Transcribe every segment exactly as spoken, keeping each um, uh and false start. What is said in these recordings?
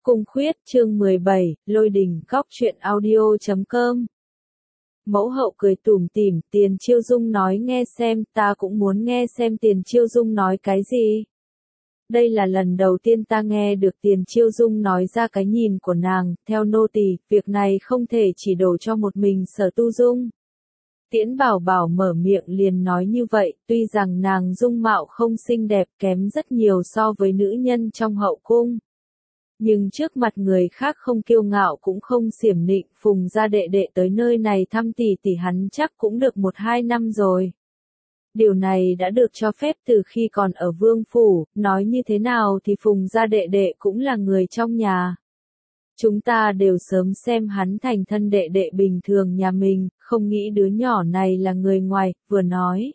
Cung khuyết chương mười bảy, Lôi đình góc truyện audio chấm com. Mẫu hậu cười tủm tỉm, Tiền Chiêu Dung nói nghe xem, ta cũng muốn nghe xem Tiền Chiêu Dung nói cái gì. Đây là lần đầu tiên ta nghe được Tiền Chiêu Dung nói ra cái nhìn của nàng, theo nô tỳ, việc này không thể chỉ đổ cho một mình Sở Tu Dung. Tiễn Bảo Bảo mở miệng liền nói như vậy, tuy rằng nàng dung mạo không xinh đẹp kém rất nhiều so với nữ nhân trong hậu cung. Nhưng trước mặt người khác không kiêu ngạo cũng không xiểm nịnh, Phùng gia đệ đệ tới nơi này thăm tỷ tỷ hắn chắc cũng được một hai năm rồi. Điều này đã được cho phép từ khi còn ở vương phủ, nói như thế nào thì Phùng gia đệ đệ cũng là người trong nhà. Chúng ta đều sớm xem hắn thành thân đệ đệ bình thường nhà mình, không nghĩ đứa nhỏ này là người ngoài, vừa nói.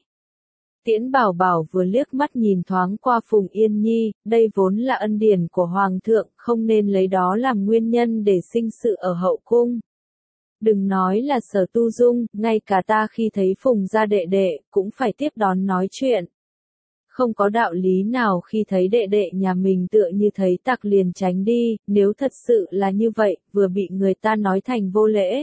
Tiễn Bảo Bảo vừa liếc mắt nhìn thoáng qua Phùng Yên Nhi, đây vốn là ân điển của Hoàng thượng, không nên lấy đó làm nguyên nhân để sinh sự ở hậu cung. Đừng nói là Sở Tu Dung, ngay cả ta khi thấy Phùng gia đệ đệ, cũng phải tiếp đón nói chuyện. Không có đạo lý nào khi thấy đệ đệ nhà mình tựa như thấy tặc liền tránh đi, nếu thật sự là như vậy, vừa bị người ta nói thành vô lễ.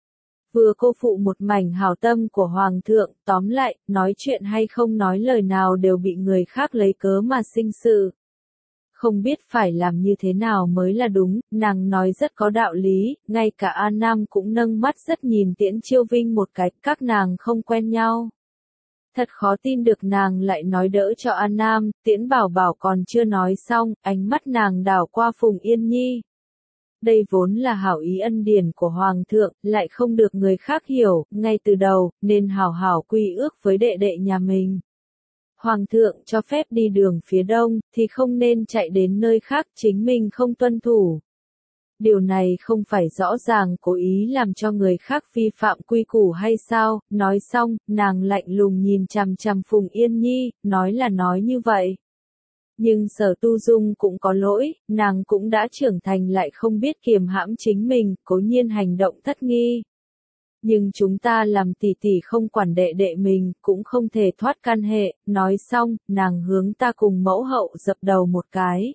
Vừa cô phụ một mảnh hảo tâm của Hoàng thượng, tóm lại, nói chuyện hay không nói lời nào đều bị người khác lấy cớ mà sinh sự. Không biết phải làm như thế nào mới là đúng, nàng nói rất có đạo lý, ngay cả An Nam cũng nâng mắt rất nhìn Tiễn Chiêu Vinh một cái, các nàng không quen nhau. Thật khó tin được nàng lại nói đỡ cho An Nam, Tiễn Bảo Bảo còn chưa nói xong, ánh mắt nàng đảo qua Phùng Yên Nhi. Đây vốn là hảo ý ân điển của Hoàng thượng, lại không được người khác hiểu, ngay từ đầu, nên hảo hảo quy ước với đệ đệ nhà mình. Hoàng thượng cho phép đi đường phía đông, thì không nên chạy đến nơi khác chính mình không tuân thủ. Điều này không phải rõ ràng cố ý làm cho người khác vi phạm quy củ hay sao, nói xong, nàng lạnh lùng nhìn chằm chằm Phùng Yên Nhi, nói là nói như vậy. Nhưng Sở Tu Dung cũng có lỗi, nàng cũng đã trưởng thành lại không biết kiềm hãm chính mình, cố nhiên hành động thất nghi. Nhưng chúng ta làm tỷ tỷ không quản đệ đệ mình, cũng không thể thoát can hệ, nói xong, nàng hướng ta cùng mẫu hậu dập đầu một cái.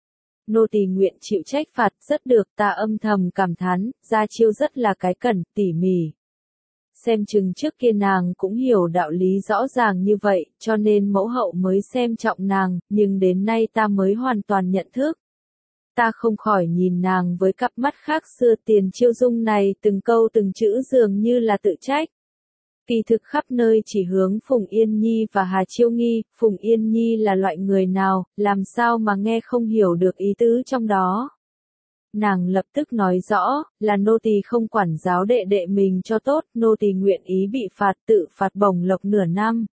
Nô tỳ nguyện chịu trách phạt, rất được, ta âm thầm cảm thán, Gia Chiêu rất là cái cẩn, tỉ mỉ. Xem chừng trước kia nàng cũng hiểu đạo lý rõ ràng như vậy, cho nên mẫu hậu mới xem trọng nàng, nhưng đến nay ta mới hoàn toàn nhận thức. Ta không khỏi nhìn nàng với cặp mắt khác xưa, Tiền Chiêu Dung này từng câu từng chữ dường như là tự trách. Kỳ thực khắp nơi chỉ hướng Phùng Yên Nhi và Hà Chiêu Nghi, Phùng Yên Nhi là loại người nào, làm sao mà nghe không hiểu được ý tứ trong đó. Nàng lập tức nói rõ, là nô tỳ không quản giáo đệ đệ mình cho tốt, nô tỳ nguyện ý bị phạt tự phạt bổng lộc nửa năm.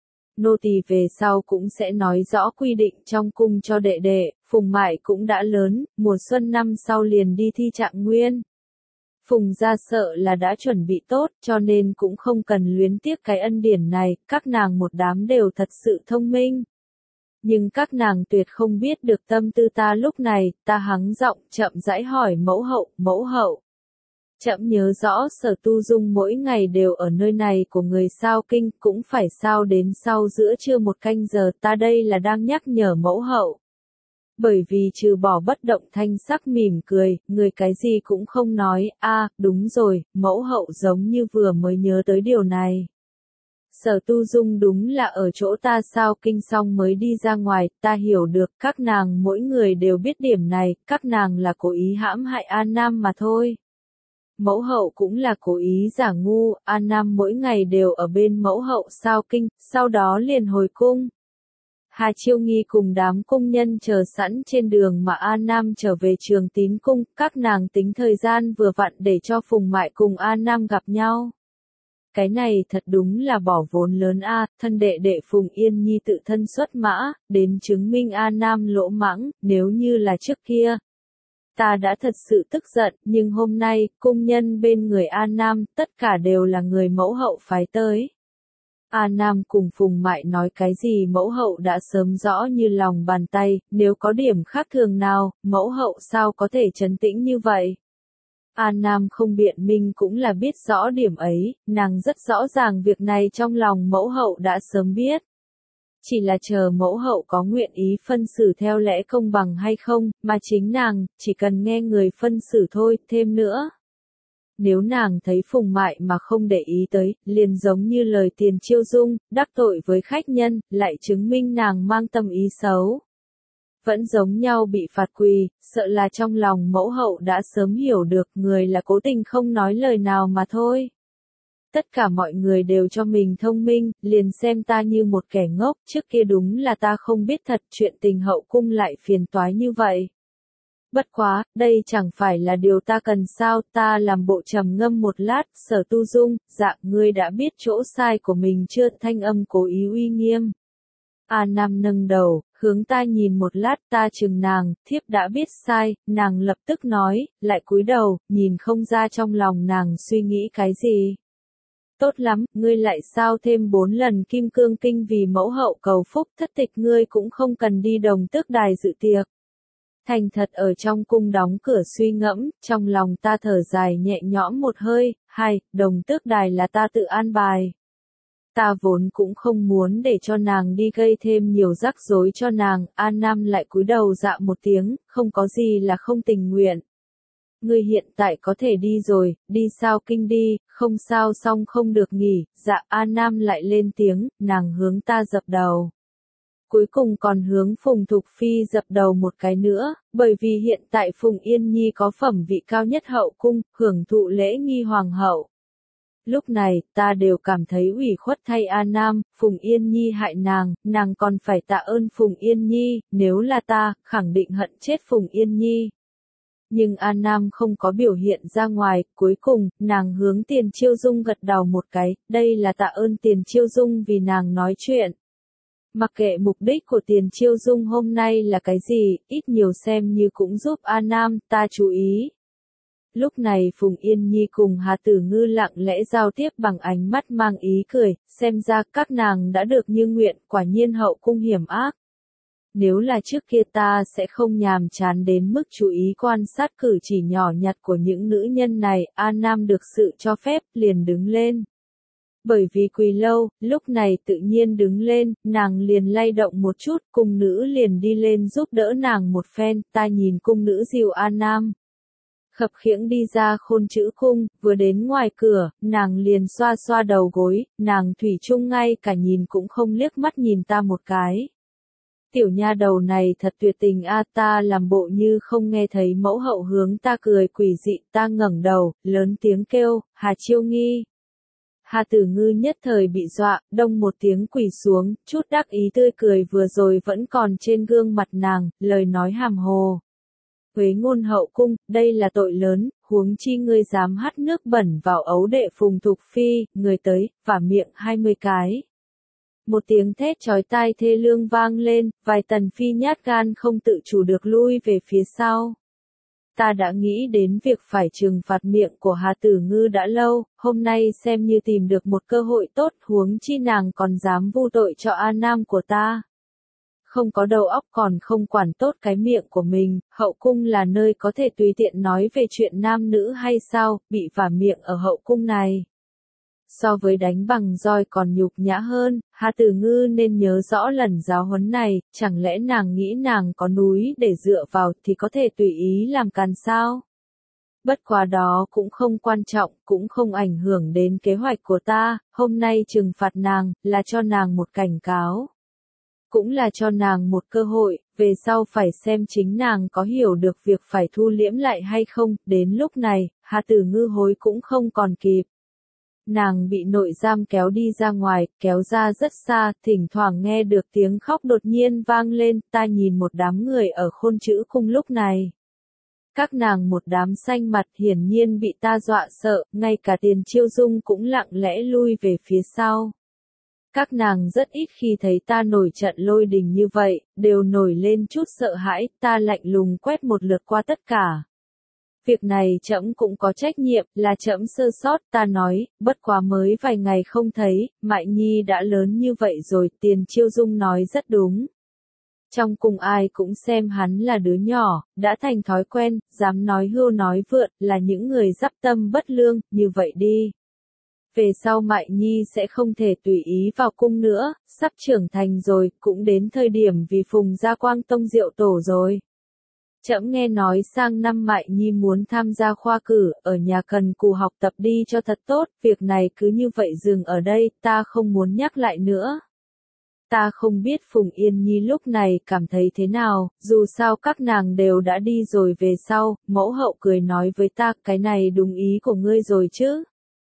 Nô tỳ về sau cũng sẽ nói rõ quy định trong cung cho đệ đệ, Phùng Mại cũng đã lớn, mùa xuân năm sau liền đi thi trạng nguyên. Phùng gia sợ là đã chuẩn bị tốt, cho nên cũng không cần luyến tiếc cái ân điển này, các nàng một đám đều thật sự thông minh. Nhưng các nàng tuyệt không biết được tâm tư ta lúc này, ta hắng giọng, chậm rãi hỏi mẫu hậu, mẫu hậu. Chậm nhớ rõ Sở Tu Dung mỗi ngày đều ở nơi này của người sao kinh, cũng phải sao đến sau giữa trưa một canh giờ, ta đây là đang nhắc nhở mẫu hậu. Bởi vì trừ bỏ bất động thanh sắc mỉm cười, người cái gì cũng không nói, a đúng rồi, mẫu hậu giống như vừa mới nhớ tới điều này. Sở Tu Dung đúng là ở chỗ ta sao kinh xong mới đi ra ngoài, ta hiểu được, các nàng mỗi người đều biết điểm này, các nàng là cố ý hãm hại An Nam mà thôi. Mẫu hậu cũng là cố ý giả ngu, An Nam mỗi ngày đều ở bên mẫu hậu sao kinh, sau đó liền hồi cung. Hà Chiêu Nghi cùng đám cung nhân chờ sẵn trên đường mà An Nam trở về Trường Tín cung, các nàng tính thời gian vừa vặn để cho Phùng Mại cùng An Nam gặp nhau. Cái này thật đúng là bỏ vốn lớn a, thân đệ đệ Phùng Yên Nhi tự thân xuất mã, đến chứng minh An Nam lỗ mãng, nếu như là trước kia. Ta đã thật sự tức giận, nhưng hôm nay, cung nhân bên người An Nam, tất cả đều là người mẫu hậu phái tới. An Nam cùng Phùng Mại nói cái gì mẫu hậu đã sớm rõ như lòng bàn tay, nếu có điểm khác thường nào, mẫu hậu sao có thể trấn tĩnh như vậy. An Nam không biện minh cũng là biết rõ điểm ấy, nàng rất rõ ràng việc này trong lòng mẫu hậu đã sớm biết. chỉ là chờ mẫu hậu có nguyện ý phân xử theo lẽ công bằng hay không, mà chính nàng, chỉ cần nghe người phân xử thôi, thêm nữa. Nếu nàng thấy Phùng Mại mà không để ý tới, liền giống như lời Tiền Chiêu Dung, đắc tội với khách nhân, lại chứng minh nàng mang tâm ý xấu. Vẫn giống nhau bị phạt quỳ, sợ là trong lòng mẫu hậu đã sớm hiểu được người là cố tình không nói lời nào mà thôi. Tất cả mọi người đều cho mình thông minh, liền xem ta như một kẻ ngốc, trước kia đúng là ta không biết thật chuyện tình hậu cung lại phiền toái như vậy. Bất quá, đây chẳng phải là điều ta cần sao, ta làm bộ trầm ngâm một lát, Sở Tu Dung, dạ, ngươi đã biết chỗ sai của mình chưa, thanh âm cố ý uy nghiêm. A Nam nâng đầu, hướng ta nhìn một lát, ta chừng nàng, thiếp đã biết sai, nàng lập tức nói, lại cúi đầu, nhìn không ra trong lòng nàng suy nghĩ cái gì. Tốt lắm, ngươi lại sao thêm bốn lần kim cương kinh vì mẫu hậu cầu phúc, thất tịch ngươi cũng không cần đi Đồng Tước Đài dự tiệc. Thành thật ở trong cung đóng cửa suy ngẫm, trong lòng ta thở dài nhẹ nhõm một hơi, hai, Đồng Tước Đài là ta tự an bài. Ta vốn cũng không muốn để cho nàng đi gây thêm nhiều rắc rối cho nàng, An Nam lại cúi đầu dạ một tiếng, không có gì là không tình nguyện. Ngươi hiện tại có thể đi rồi, đi sao kinh đi, không sao xong không được nghỉ, dạ An Nam lại lên tiếng, nàng hướng ta dập đầu. Cuối cùng còn hướng Phùng Thục Phi dập đầu một cái nữa, bởi vì hiện tại Phùng Yên Nhi có phẩm vị cao nhất hậu cung, hưởng thụ lễ nghi hoàng hậu. Lúc này, ta đều cảm thấy ủy khuất thay A Nam, Phùng Yên Nhi hại nàng, nàng còn phải tạ ơn Phùng Yên Nhi, nếu là ta, khẳng định hận chết Phùng Yên Nhi. Nhưng A Nam không có biểu hiện ra ngoài, cuối cùng, nàng hướng Tiền Chiêu Dung gật đầu một cái, đây là tạ ơn Tiền Chiêu Dung vì nàng nói chuyện. Mặc kệ mục đích của Tiền Chiêu Dung hôm nay là cái gì, ít nhiều xem như cũng giúp A Nam, ta chú ý. Lúc này Phùng Yên Nhi cùng Hà Tử Ngư lặng lẽ giao tiếp bằng ánh mắt mang ý cười, xem ra các nàng đã được như nguyện, quả nhiên hậu cung hiểm ác. Nếu là trước kia ta sẽ không nhàm chán đến mức chú ý quan sát cử chỉ nhỏ nhặt của những nữ nhân này, A Nam được sự cho phép, liền đứng lên. Bởi vì quỳ lâu, lúc này tự nhiên đứng lên, nàng liền lay động một chút, cung nữ liền đi lên giúp đỡ nàng một phen, ta nhìn cung nữ dìu A Nam. Khập khiễng đi ra Khôn Chữ cung, vừa đến ngoài cửa, nàng liền xoa xoa đầu gối, nàng thủy chung ngay cả nhìn cũng không liếc mắt nhìn ta một cái. Tiểu nha đầu này thật tuyệt tình a, ta làm bộ như không nghe thấy mẫu hậu hướng ta cười quỷ dị, ta ngẩng đầu, lớn tiếng kêu, Hà Chiêu Nghi. Hà Tử Ngư nhất thời bị dọa, đông một tiếng quỳ xuống, chút đắc ý tươi cười vừa rồi vẫn còn trên gương mặt nàng, lời nói hàm hồ. Huế ngôn hậu cung, đây là tội lớn, huống chi ngươi dám hắt nước bẩn vào ấu đệ Phùng Thục Phi, người tới, vả miệng hai mươi cái. Một tiếng thét chói tai thê lương vang lên, vài tần phi nhát gan không tự chủ được lui về phía sau. Ta đã nghĩ đến việc phải trừng phạt miệng của Hà Tử Ngư đã lâu, hôm nay xem như tìm được một cơ hội tốt, huống chi nàng còn dám vu tội cho A Nam của ta. Không có đầu óc còn không quản tốt cái miệng của mình, hậu cung là nơi có thể tùy tiện nói về chuyện nam nữ hay sao, bị vả miệng ở hậu cung này. So với đánh bằng roi còn nhục nhã hơn, Hà Tử Ngư nên nhớ rõ lần giáo huấn này, chẳng lẽ nàng nghĩ nàng có núi để dựa vào thì có thể tùy ý làm càn sao? Bất quá đó cũng không quan trọng, cũng không ảnh hưởng đến kế hoạch của ta, hôm nay trừng phạt nàng, là cho nàng một cảnh cáo. Cũng là cho nàng một cơ hội, về sau phải xem chính nàng có hiểu được việc phải thu liễm lại hay không, đến lúc này, Hà Tử Ngư hối cũng không còn kịp. Nàng bị nội giam kéo đi ra ngoài, kéo ra rất xa, thỉnh thoảng nghe được tiếng khóc đột nhiên vang lên, ta nhìn một đám người ở Khôn Chữ cung lúc này. Các nàng một đám xanh mặt hiển nhiên bị ta dọa sợ, ngay cả Tiền Chiêu Dung cũng lặng lẽ lui về phía sau. Các nàng rất ít khi thấy ta nổi trận lôi đình như vậy, đều nổi lên chút sợ hãi, ta lạnh lùng quét một lượt qua tất cả. Việc này trẫm cũng có trách nhiệm, là trẫm sơ sót, ta nói, bất quá mới vài ngày không thấy, Mại Nhi đã lớn như vậy rồi, Tiền Chiêu Dung nói rất đúng. Trong cung ai cũng xem hắn là đứa nhỏ, đã thành thói quen, dám nói hưu nói vượn, là những người dắp tâm bất lương, như vậy đi. Về sau Mại Nhi sẽ không thể tùy ý vào cung nữa, sắp trưởng thành rồi, cũng đến thời điểm vì Phùng gia Quang Tông Diệu Tổ rồi. Trẫm nghe nói sang năm Mại Nhi muốn tham gia khoa cử, ở nhà cần cù học tập đi cho thật tốt, việc này cứ như vậy dừng ở đây, ta không muốn nhắc lại nữa. Ta không biết Phùng Yên Nhi lúc này cảm thấy thế nào, dù sao các nàng đều đã đi rồi về sau, mẫu hậu cười nói với ta, cái này đúng ý của ngươi rồi chứ.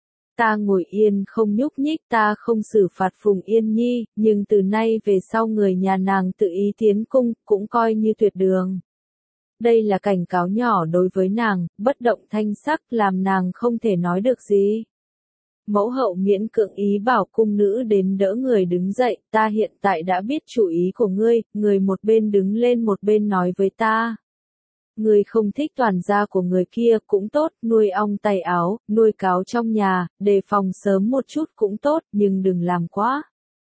Ta ngồi yên không nhúc nhích, ta không xử phạt Phùng Yên Nhi, nhưng từ nay về sau người nhà nàng tự ý tiến cung, cũng coi như tuyệt đường. Đây là cảnh cáo nhỏ đối với nàng, bất động thanh sắc làm nàng không thể nói được gì. Mẫu hậu miễn cưỡng ý bảo cung nữ đến đỡ người đứng dậy, ta hiện tại đã biết chủ ý của ngươi, người một bên đứng lên một bên nói với ta. Ngươi không thích toàn gia của người kia cũng tốt, nuôi ong tay áo, nuôi cáo trong nhà, đề phòng sớm một chút cũng tốt, nhưng đừng làm quá.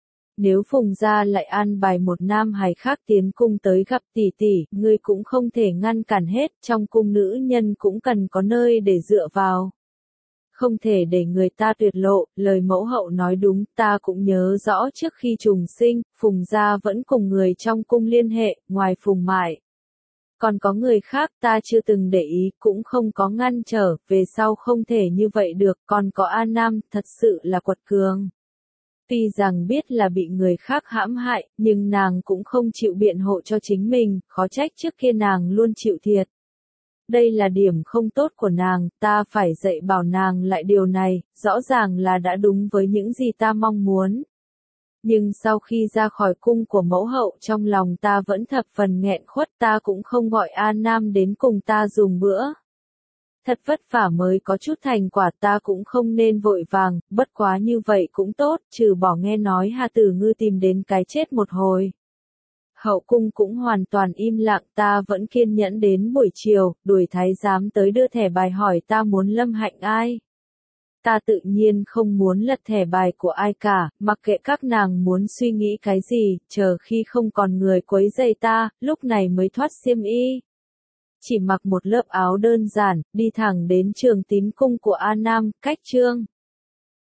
Nếu Phùng gia lại an bài một nam hài khác tiến cung tới gặp tỷ tỷ, ngươi cũng không thể ngăn cản hết, trong cung nữ nhân cũng cần có nơi để dựa vào. Không thể để người ta tuyệt lộ, lời mẫu hậu nói đúng, ta cũng nhớ rõ trước khi trùng sinh, Phùng gia vẫn cùng người trong cung liên hệ, ngoài Phùng Mại. Còn có người khác ta chưa từng để ý, cũng không có ngăn trở, về sau không thể như vậy được, còn có A Nam, thật sự là quật cường. Tuy rằng biết là bị người khác hãm hại, nhưng nàng cũng không chịu biện hộ cho chính mình, khó trách trước kia nàng luôn chịu thiệt. Đây là điểm không tốt của nàng, ta phải dạy bảo nàng lại điều này, rõ ràng là đã đúng với những gì ta mong muốn. Nhưng sau khi ra khỏi cung của mẫu hậu trong lòng ta vẫn thập phần nghẹn khuất, ta cũng không gọi A Nam đến cùng ta dùng bữa. Thật vất vả mới có chút thành quả, ta cũng không nên vội vàng, bất quá như vậy cũng tốt, trừ bỏ nghe nói Hà Tử Ngư tìm đến cái chết một hồi. Hậu cung cũng hoàn toàn im lặng, ta vẫn kiên nhẫn đến buổi chiều, đuổi thái giám tới đưa thẻ bài hỏi ta muốn lâm hạnh ai. Ta tự nhiên không muốn lật thẻ bài của ai cả, mặc kệ các nàng muốn suy nghĩ cái gì, chờ khi không còn người quấy rầy ta, lúc này mới thoát xiêm y. Chỉ mặc một lớp áo đơn giản, đi thẳng đến Trường Tín cung của A Nam, cách Trương